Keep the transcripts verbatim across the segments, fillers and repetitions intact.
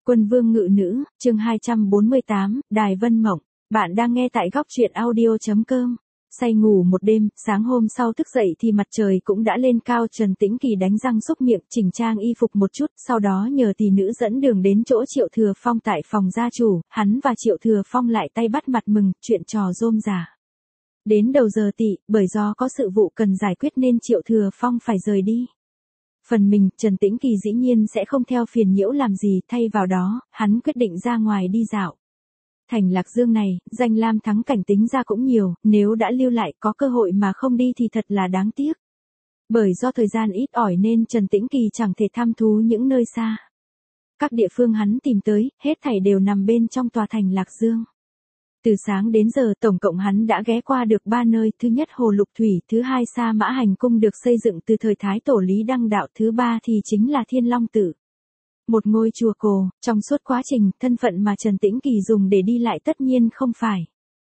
Quân vương ngự nữ, chương hai trăm bốn mươi tám, Đài Vân Mộng. Bạn đang nghe tại góc truyện audio chấm com. Say ngủ một đêm, sáng hôm sau thức dậy thì mặt trời cũng đã lên cao. Trần Tĩnh Kỳ đánh răng xúc miệng, chỉnh trang y phục một chút, sau đó nhờ tỷ nữ dẫn đường đến chỗ Triệu Thừa Phong tại phòng gia chủ. Hắn và Triệu Thừa Phong lại tay bắt mặt mừng, chuyện trò rôm rả. Đến đầu giờ tỵ, bởi do có sự vụ cần giải quyết nên Triệu Thừa Phong phải rời đi. Phần mình, Trần Tĩnh Kỳ dĩ nhiên sẽ không theo phiền nhiễu làm gì, thay vào đó, hắn quyết định ra ngoài đi dạo. Thành Lạc Dương này, danh lam thắng cảnh tính ra cũng nhiều, nếu đã lưu lại có cơ hội mà không đi thì thật là đáng tiếc. Bởi do thời gian ít ỏi nên Trần Tĩnh Kỳ chẳng thể thăm thú những nơi xa. Các địa phương hắn tìm tới, hết thảy đều nằm bên trong tòa thành Lạc Dương. Từ sáng đến giờ tổng cộng hắn đã ghé qua được ba nơi, thứ nhất Hồ Lục Thủy, thứ hai Sa Mã Hành Cung được xây dựng từ thời Thái Tổ Lý Đăng Đạo, thứ ba thì chính là Thiên Long Tự. Một ngôi chùa cổ, trong suốt quá trình, thân phận mà Trần Tĩnh Kỳ dùng để đi lại tất nhiên không phải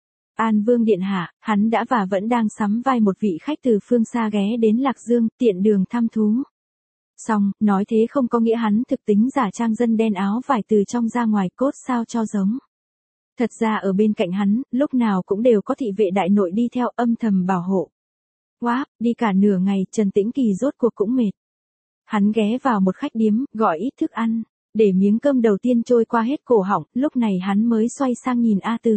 An Vương Điện Hạ, hắn đã và vẫn đang sắm vai một vị khách từ phương xa ghé đến Lạc Dương, tiện đường thăm thú. Xong, nói thế không có nghĩa hắn thực tính giả trang dân đen áo vải từ trong ra ngoài cốt sao cho giống. Thật ra ở bên cạnh hắn, lúc nào cũng đều có thị vệ đại nội đi theo âm thầm bảo hộ. Quá, đi cả nửa ngày, Trần Tĩnh Kỳ rốt cuộc cũng mệt. Hắn ghé vào một khách điếm, gọi ít thức ăn, để miếng cơm đầu tiên trôi qua hết cổ họng, lúc này hắn mới xoay sang nhìn A Từ.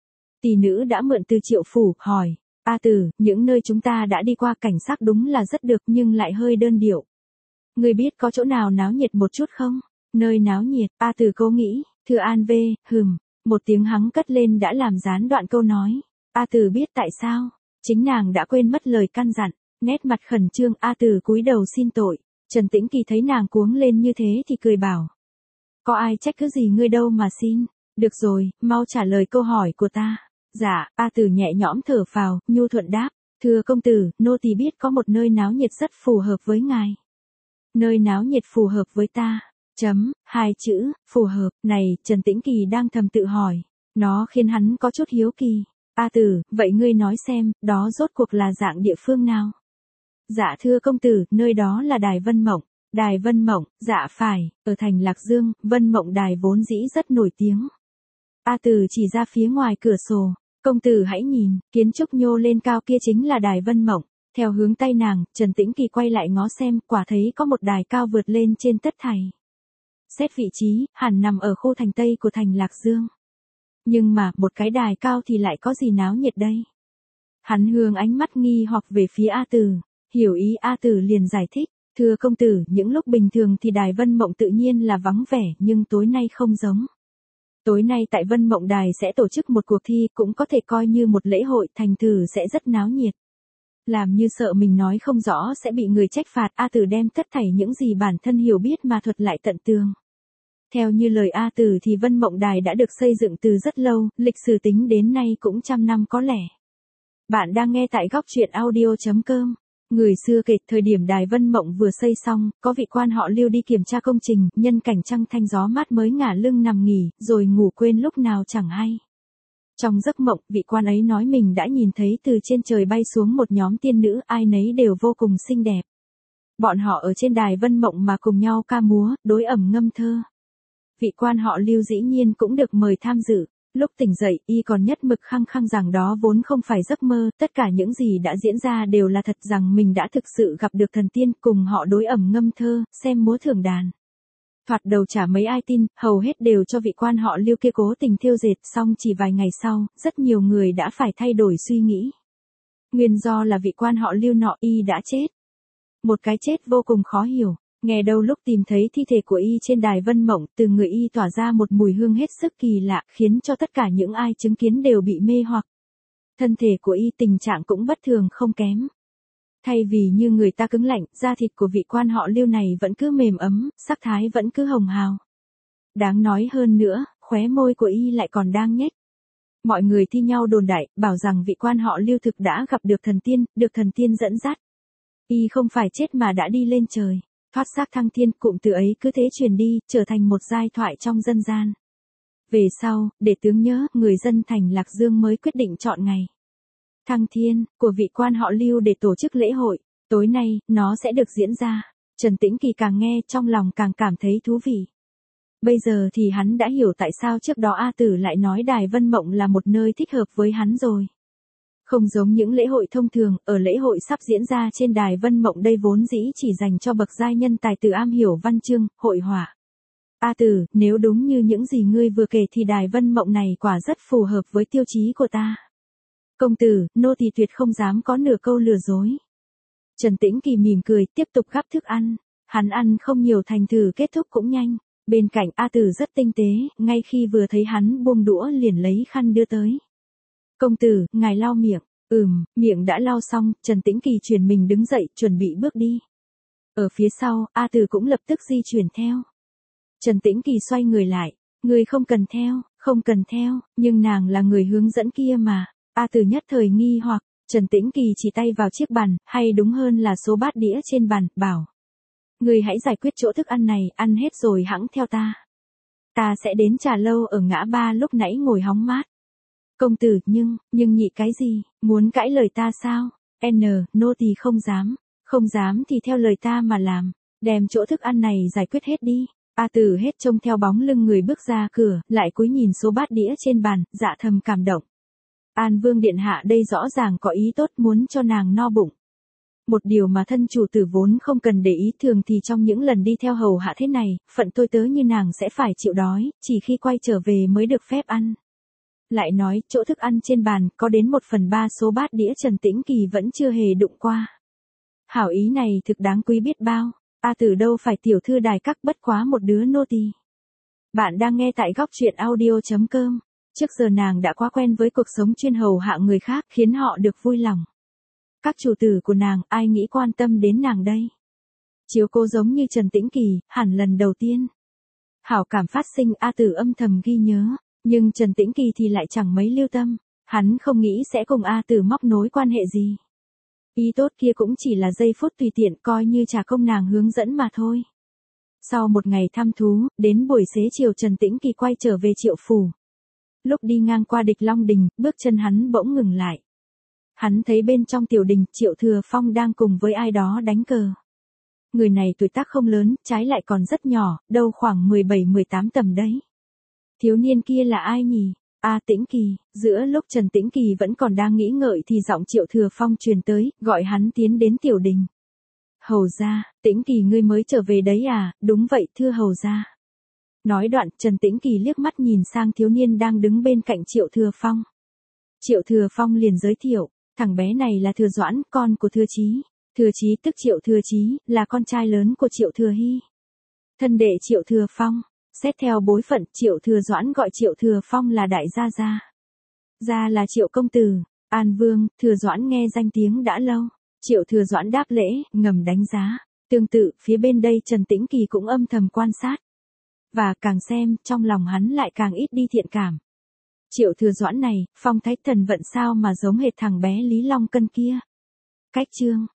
Tỷ nữ đã mượn từ Triệu phủ, hỏi, A Từ, những nơi chúng ta đã đi qua cảnh sắc đúng là rất được nhưng lại hơi đơn điệu. Người biết có chỗ nào náo nhiệt một chút không? Nơi náo nhiệt, A Từ cố nghĩ, thưa An Vê, hừm. Một tiếng hắng cất lên đã làm gián đoạn câu nói. A Từ biết tại sao? Chính nàng đã quên mất lời căn dặn. Nét mặt khẩn trương, A Từ cúi đầu xin tội. Trần Tĩnh Kỳ thấy nàng cuống lên như thế thì cười bảo. Có ai trách cứ gì ngươi đâu mà xin. Được rồi, mau trả lời câu hỏi của ta. Dạ, A Từ nhẹ nhõm thở phào, nhu thuận đáp. Thưa công tử, nô tỳ biết có một nơi náo nhiệt rất phù hợp với ngài. Nơi náo nhiệt phù hợp với ta. Chấm, hai chữ, phù hợp, này, Trần Tĩnh Kỳ đang thầm tự hỏi. Nó khiến hắn có chút hiếu kỳ. A Tử, vậy ngươi nói xem, đó rốt cuộc là dạng địa phương nào? Dạ thưa công tử, nơi đó là Đài Vân Mộng. Đài Vân Mộng, dạ phải, ở thành Lạc Dương, Vân Mộng Đài vốn dĩ rất nổi tiếng. A Tử chỉ ra phía ngoài cửa sổ. Công tử hãy nhìn, kiến trúc nhô lên cao kia chính là Đài Vân Mộng. Theo hướng tay nàng, Trần Tĩnh Kỳ quay lại ngó xem, quả thấy có một đài cao vượt lên trên tất thảy. Xét vị trí, hẳn nằm ở khu thành Tây của thành Lạc Dương. Nhưng mà, một cái đài cao thì lại có gì náo nhiệt đây? Hắn hướng ánh mắt nghi hoặc về phía A Tử. Hiểu ý A Tử liền giải thích. Thưa công tử, những lúc bình thường thì Đài Vân Mộng tự nhiên là vắng vẻ, nhưng tối nay không giống. Tối nay tại Vân Mộng Đài sẽ tổ chức một cuộc thi, cũng có thể coi như một lễ hội, thành thử sẽ rất náo nhiệt. Làm như sợ mình nói không rõ sẽ bị người trách phạt, A Tử đem tất thảy những gì bản thân hiểu biết mà thuật lại tận tường. Theo như lời A Tử thì Vân Mộng Đài đã được xây dựng từ rất lâu, lịch sử tính đến nay cũng trăm năm có lẽ. Bạn đang nghe tại góc truyện audio chấm com. Người xưa kể, thời điểm Đài Vân Mộng vừa xây xong, có vị quan họ Lưu đi kiểm tra công trình, nhân cảnh trăng thanh gió mát mới ngả lưng nằm nghỉ, rồi ngủ quên lúc nào chẳng hay. Trong giấc mộng, vị quan ấy nói mình đã nhìn thấy từ trên trời bay xuống một nhóm tiên nữ, ai nấy đều vô cùng xinh đẹp. Bọn họ ở trên Đài Vân Mộng mà cùng nhau ca múa, đối ẩm ngâm thơ. Vị quan họ Lưu dĩ nhiên cũng được mời tham dự. Lúc tỉnh dậy, y còn nhất mực khăng khăng rằng đó vốn không phải giấc mơ, tất cả những gì đã diễn ra đều là thật, rằng mình đã thực sự gặp được thần tiên, cùng họ đối ẩm ngâm thơ, xem múa thưởng đàn. Thoạt đầu chả mấy ai tin, hầu hết đều cho vị quan họ Lưu kia cố tình thiêu dệt, xong chỉ vài ngày sau, rất nhiều người đã phải thay đổi suy nghĩ. Nguyên do là vị quan họ Lưu nọ y đã chết. Một cái chết vô cùng khó hiểu. Nghe đâu lúc tìm thấy thi thể của y trên Đài Vân Mộng, từ người y tỏa ra một mùi hương hết sức kỳ lạ, khiến cho tất cả những ai chứng kiến đều bị mê hoặc. Thân thể của y tình trạng cũng bất thường không kém. Thay vì như người ta cứng lạnh, da thịt của vị quan họ Lưu này vẫn cứ mềm ấm, sắc thái vẫn cứ hồng hào. Đáng nói hơn nữa, khóe môi của y lại còn đang nhếch. Mọi người thi nhau đồn đại, bảo rằng vị quan họ Lưu thực đã gặp được thần tiên, được thần tiên dẫn dắt. Y không phải chết mà đã đi lên trời. Thoát xác thăng thiên, cụm từ ấy cứ thế truyền đi, trở thành một giai thoại trong dân gian. Về sau, để tướng nhớ, người dân thành Lạc Dương mới quyết định chọn ngày thăng thiên của vị quan họ Lưu để tổ chức lễ hội. Tối nay, nó sẽ được diễn ra. Trần Tĩnh Kỳ càng nghe trong lòng càng cảm thấy thú vị. Bây giờ thì hắn đã hiểu tại sao trước đó A Tử lại nói Đài Vân Mộng là một nơi thích hợp với hắn rồi. Không giống những lễ hội thông thường, ở lễ hội sắp diễn ra trên Đài Vân Mộng đây vốn dĩ chỉ dành cho bậc giai nhân tài tử am hiểu văn chương, hội họa. A Tử, nếu đúng như những gì ngươi vừa kể thì Đài Vân Mộng này quả rất phù hợp với tiêu chí của ta. Công tử, nô tỳ tuyệt không dám có nửa câu lừa dối. Trần Tĩnh Kỳ mỉm cười, tiếp tục gắp thức ăn. Hắn ăn không nhiều thành thử kết thúc cũng nhanh. Bên cạnh A Tử rất tinh tế, ngay khi vừa thấy hắn buông đũa liền lấy khăn đưa tới. Công tử, ngài lau miệng. Ừm, miệng đã lau xong, Trần Tĩnh Kỳ chuyển mình đứng dậy, chuẩn bị bước đi. Ở phía sau, A Tử cũng lập tức di chuyển theo. Trần Tĩnh Kỳ xoay người lại. Người không cần theo, không cần theo, nhưng nàng là người hướng dẫn kia mà. A Tử nhất thời nghi hoặc, Trần Tĩnh Kỳ chỉ tay vào chiếc bàn, hay đúng hơn là số bát đĩa trên bàn, bảo. Người hãy giải quyết chỗ thức ăn này, ăn hết rồi hẵng theo ta. Ta sẽ đến trà lâu ở ngã ba lúc nãy ngồi hóng mát. Công tử, nhưng, nhưng nhị cái gì, muốn cãi lời ta sao? N, nô tỳ không dám, không dám thì theo lời ta mà làm, đem chỗ thức ăn này giải quyết hết đi. A Tử hết trông theo bóng lưng người bước ra cửa, lại cúi nhìn số bát đĩa trên bàn, dạ thầm cảm động. An Vương điện hạ đây rõ ràng có ý tốt muốn cho nàng no bụng. Một điều mà thân chủ tử vốn không cần để ý, thường thì trong những lần đi theo hầu hạ thế này, phận tôi tớ như nàng sẽ phải chịu đói, chỉ khi quay trở về mới được phép ăn. Lại nói, chỗ thức ăn trên bàn, có đến một phần ba số bát đĩa Trần Tĩnh Kỳ vẫn chưa hề đụng qua. Hảo ý này thực đáng quý biết bao, A Tử đâu phải tiểu thư đài các bất quá một đứa nô tỳ. Bạn đang nghe tại góc truyện audio chấm com. Trước giờ nàng đã quá quen với cuộc sống chuyên hầu hạ người khác, khiến họ được vui lòng. Các chủ tử của nàng, ai nghĩ quan tâm đến nàng đây? Chiếu cô giống như Trần Tĩnh Kỳ, hẳn lần đầu tiên. Hảo cảm phát sinh, A Tử âm thầm ghi nhớ, nhưng Trần Tĩnh Kỳ thì lại chẳng mấy lưu tâm, hắn không nghĩ sẽ cùng A Tử móc nối quan hệ gì. Ý tốt kia cũng chỉ là giây phút tùy tiện, coi như trả công nàng hướng dẫn mà thôi. Sau một ngày thăm thú, đến buổi xế chiều Trần Tĩnh Kỳ quay trở về Triệu phủ. Lúc đi ngang qua Địch Long Đình, bước chân hắn bỗng ngừng lại. Hắn thấy bên trong tiểu đình, Triệu Thừa Phong đang cùng với ai đó đánh cờ. Người này tuổi tác không lớn, trái lại còn rất nhỏ, đâu khoảng mười bảy mười tám tầm đấy. Thiếu niên kia là ai nhỉ? A Tĩnh Kỳ. Giữa lúc Trần Tĩnh Kỳ vẫn còn đang nghĩ ngợi thì giọng Triệu Thừa Phong truyền tới, gọi hắn tiến đến tiểu đình. Hầu gia, Tĩnh Kỳ ngươi mới trở về đấy à? Đúng vậy thưa hầu gia. Nói đoạn, Trần Tĩnh Kỳ liếc mắt nhìn sang thiếu niên đang đứng bên cạnh Triệu Thừa Phong. Triệu Thừa Phong liền giới thiệu, thằng bé này là Thừa Doãn, con của Thừa Chí. Thừa Chí tức Triệu Thừa Chí, là con trai lớn của Triệu Thừa Hy. Thân đệ Triệu Thừa Phong, xét theo bối phận, Triệu Thừa Doãn gọi Triệu Thừa Phong là đại gia gia. Gia là Triệu công tử, An Vương, Thừa Doãn nghe danh tiếng đã lâu. Triệu Thừa Doãn đáp lễ, ngầm đánh giá. Tương tự, phía bên đây Trần Tĩnh Kỳ cũng âm thầm quan sát. Và càng xem, trong lòng hắn lại càng ít đi thiện cảm. Triệu Thừa Doãn này, phong thái thần vận sao mà giống hệt thằng bé Lý Long Cân kia. Cách chương,